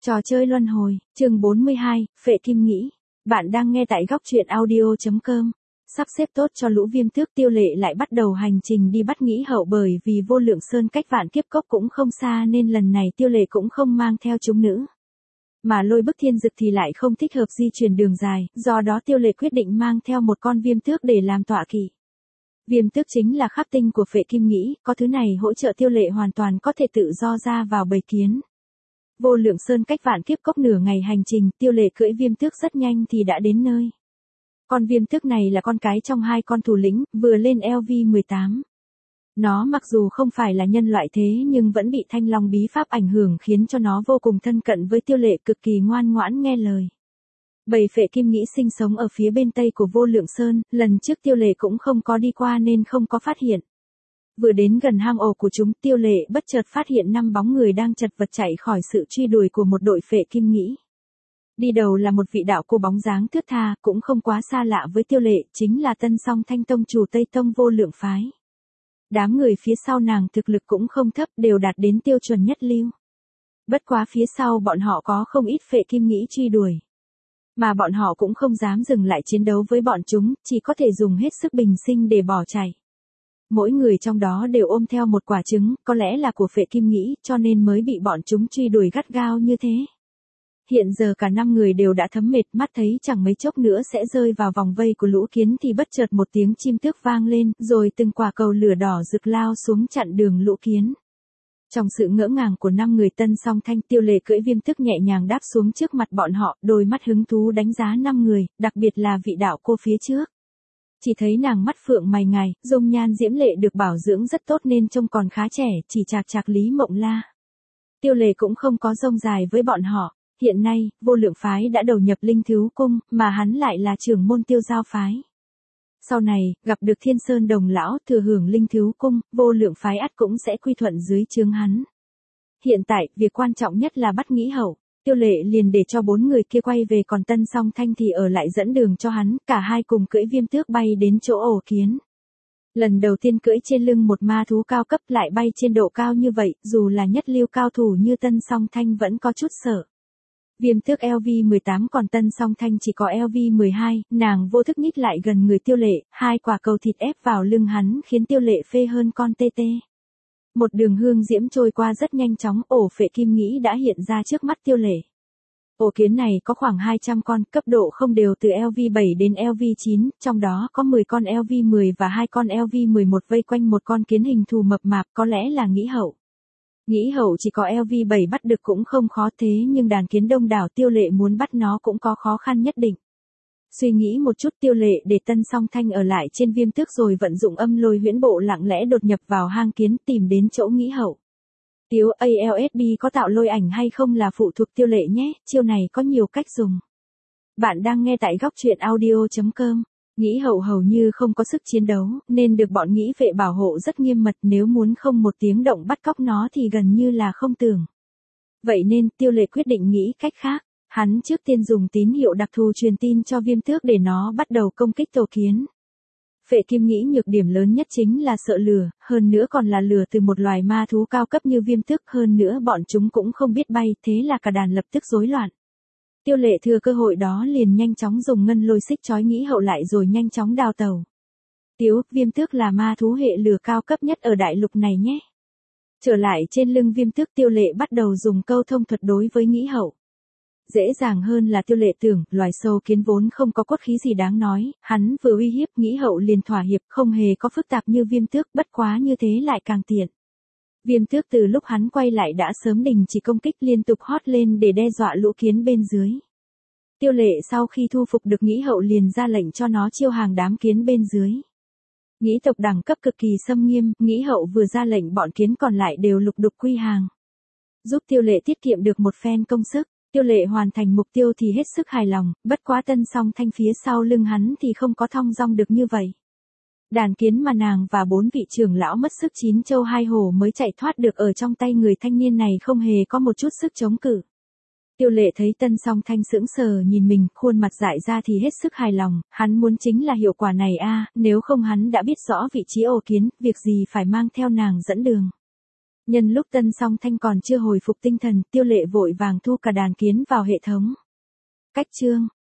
Trò chơi luân hồi, chương 42, Phệ Kim Nghĩ. Bạn đang nghe tại góc truyện audio.com. Sắp xếp tốt cho Lũ Viêm Tước, Tiêu Lệ lại bắt đầu hành trình đi bắt Nghĩ Hậu, bởi vì Vô Lượng Sơn cách Vạn Kiếp Cốc cũng không xa nên lần này Tiêu Lệ cũng không mang theo chúng nữ. Mà Lôi Bức Thiên Dực thì lại không thích hợp di chuyển đường dài, do đó Tiêu Lệ quyết định mang theo một con viêm tước để làm tọa kỵ. Viêm tước chính là khắc tinh của Phệ Kim Nghĩ, có thứ này hỗ trợ Tiêu Lệ hoàn toàn có thể tự do ra vào bầy kiến. Vô Lượng Sơn cách Vạn Kiếp Cốc nửa ngày hành trình, Tiêu Lệ cưỡi viêm tước rất nhanh thì đã đến nơi. Con viêm tước này là con cái trong hai con thủ lĩnh, vừa lên LV18. Nó mặc dù không phải là nhân loại thế nhưng vẫn bị Thanh Long bí pháp ảnh hưởng khiến cho nó vô cùng thân cận với Tiêu Lệ, cực kỳ ngoan ngoãn nghe lời. Bầy Phệ Kim Nghĩ sinh sống ở phía bên tây của Vô Lượng Sơn, lần trước Tiêu Lệ cũng không có đi qua nên không có phát hiện. Vừa đến gần hang ổ của chúng, Tiêu Lệ bất chợt phát hiện 5 bóng người đang chật vật chạy khỏi sự truy đuổi của một đội Phệ Kim Nghĩ. Đi đầu là một vị đạo cô bóng dáng thướt tha, cũng không quá xa lạ với Tiêu Lệ, chính là Tân Song Thanh tông chủ Tây Tông Vô Lượng phái. Đám người phía sau nàng thực lực cũng không thấp, đều đạt đến tiêu chuẩn nhất lưu. Bất quá phía sau bọn họ có không ít Phệ Kim Nghĩ truy đuổi. Mà bọn họ cũng không dám dừng lại chiến đấu với bọn chúng, chỉ có thể dùng hết sức bình sinh để bỏ chạy. Mỗi người trong đó đều ôm theo một quả trứng, có lẽ là của Phệ Kim Nghĩ, cho nên mới bị bọn chúng truy đuổi gắt gao như thế. Hiện giờ cả 5 người đều đã thấm mệt, mắt thấy chẳng mấy chốc nữa sẽ rơi vào vòng vây của lũ kiến thì bất chợt một tiếng chim tước vang lên, rồi từng quả cầu lửa đỏ rực lao xuống chặn đường lũ kiến. Trong sự ngỡ ngàng của 5 người, Tân Song Thanh, Tiêu Lệ cưỡi viêm tước nhẹ nhàng đáp xuống trước mặt bọn họ, đôi mắt hứng thú đánh giá 5 người, đặc biệt là vị đạo cô phía trước. Chỉ thấy nàng mắt phượng mày ngài, dung nhan diễm lệ được bảo dưỡng rất tốt nên trông còn khá trẻ, chỉ chạc Lý Mộng La. Tiêu Lệ cũng không có rông dài với bọn họ, hiện nay, Vô Lượng phái đã đầu nhập Linh Thứu Cung, mà hắn lại là trưởng môn Tiêu Giao phái. Sau này, gặp được Thiên Sơn Đồng lão, thừa hưởng Linh Thứu Cung, Vô Lượng phái ắt cũng sẽ quy thuận dưới trướng hắn. Hiện tại, việc quan trọng nhất là bắt Nghĩ Hậu. Tiêu Lệ liền để cho 4 người kia quay về, còn Tân Song Thanh thì ở lại dẫn đường cho hắn, cả hai cùng cưỡi viêm tước bay đến chỗ ổ kiến. Lần đầu tiên cưỡi trên lưng một ma thú cao cấp lại bay trên độ cao như vậy, dù là nhất lưu cao thủ như Tân Song Thanh vẫn có chút sợ. Viêm tước LV18 còn Tân Song Thanh chỉ có LV12, nàng vô thức nhích lại gần người Tiêu Lệ, 2 quả cầu thịt ép vào lưng hắn khiến Tiêu Lệ phê hơn con tê tê. Một đường hương diễm trôi qua rất nhanh chóng, ổ Phệ Kim Nghĩ đã hiện ra trước mắt Tiêu Lệ. Ổ kiến này có khoảng 200 con, cấp độ không đều từ LV7 đến LV9, trong đó có 10 con LV10 và 2 con LV11 vây quanh một con kiến hình thù mập mạp, có lẽ là Nghĩ Hậu. Nghĩ Hậu chỉ có LV7 bắt được cũng không khó, thế nhưng đàn kiến đông đảo, Tiêu Lệ muốn bắt nó cũng có khó khăn nhất định. Suy nghĩ một chút, Tiêu Lệ để Tân Song Thanh ở lại trên viêm tước rồi vận dụng âm lôi huyễn bộ lặng lẽ đột nhập vào hang kiến, tìm đến chỗ Nghĩ Hậu. Tiếu ALSB có tạo lôi ảnh hay không là phụ thuộc Tiêu Lệ nhé, chiêu này có nhiều cách dùng. Bạn đang nghe tại góc truyện audio.com. Nghĩ Hậu hầu như không có sức chiến đấu, nên được bọn Nghĩ Vệ bảo hộ rất nghiêm mật, nếu muốn không một tiếng động bắt cóc nó thì gần như là không tưởng. Vậy nên, Tiêu Lệ quyết định nghĩ cách khác. Hắn trước tiên dùng tín hiệu đặc thù truyền tin cho viêm tước để nó bắt đầu công kích tổ kiến. Phệ Kim Nghĩ nhược điểm lớn nhất chính là sợ lửa, hơn nữa còn là lửa từ một loài ma thú cao cấp như viêm tước, hơn nữa bọn chúng cũng không biết bay, thế là cả đàn lập tức rối loạn. Tiêu Lệ thừa cơ hội đó liền nhanh chóng dùng ngân lôi xích trói Nghĩ Hậu lại rồi nhanh chóng đào tàu. Viêm tước là ma thú hệ lửa cao cấp nhất ở đại lục này nhé. Trở lại trên lưng viêm tước, Tiêu Lệ bắt đầu dùng câu thông thuật đối với Nghĩ Hậu. Dễ dàng hơn là Tiêu Lệ tưởng, loài sâu kiến vốn không có cốt khí gì đáng nói, hắn vừa uy hiếp Nghĩ Hậu liền thỏa hiệp, không hề có phức tạp như viêm tước, bất quá như thế lại càng tiện. Viêm tước từ lúc hắn quay lại đã sớm đình chỉ công kích, liên tục hót lên để đe dọa lũ kiến bên dưới. Tiêu Lệ sau khi thu phục được Nghĩ Hậu liền ra lệnh cho nó chiêu hàng đám kiến bên dưới. Nghĩ tộc đẳng cấp cực kỳ xâm nghiêm, Nghĩ Hậu vừa ra lệnh bọn kiến còn lại đều lục đục quy hàng. Giúp Tiêu Lệ tiết kiệm được một phen công sức. Tiêu Lệ hoàn thành mục tiêu thì hết sức hài lòng, bất quá Tân Song Thanh phía sau lưng hắn thì không có thong dong được như vậy. Đàn kiến mà nàng và 4 vị trưởng lão mất sức 9 châu 2 hổ mới chạy thoát được ở trong tay người thanh niên này không hề có một chút sức chống cự. Tiêu Lệ thấy Tân Song Thanh sững sờ nhìn mình, khuôn mặt dại ra thì hết sức hài lòng, hắn muốn chính là hiệu quả này a, nếu không hắn đã biết rõ vị trí ổ kiến, việc gì phải mang theo nàng dẫn đường. Nhân lúc Tân Song Thanh còn chưa hồi phục tinh thần, Tiêu Lệ vội vàng thu cả đàn kiến vào hệ thống. Cách chương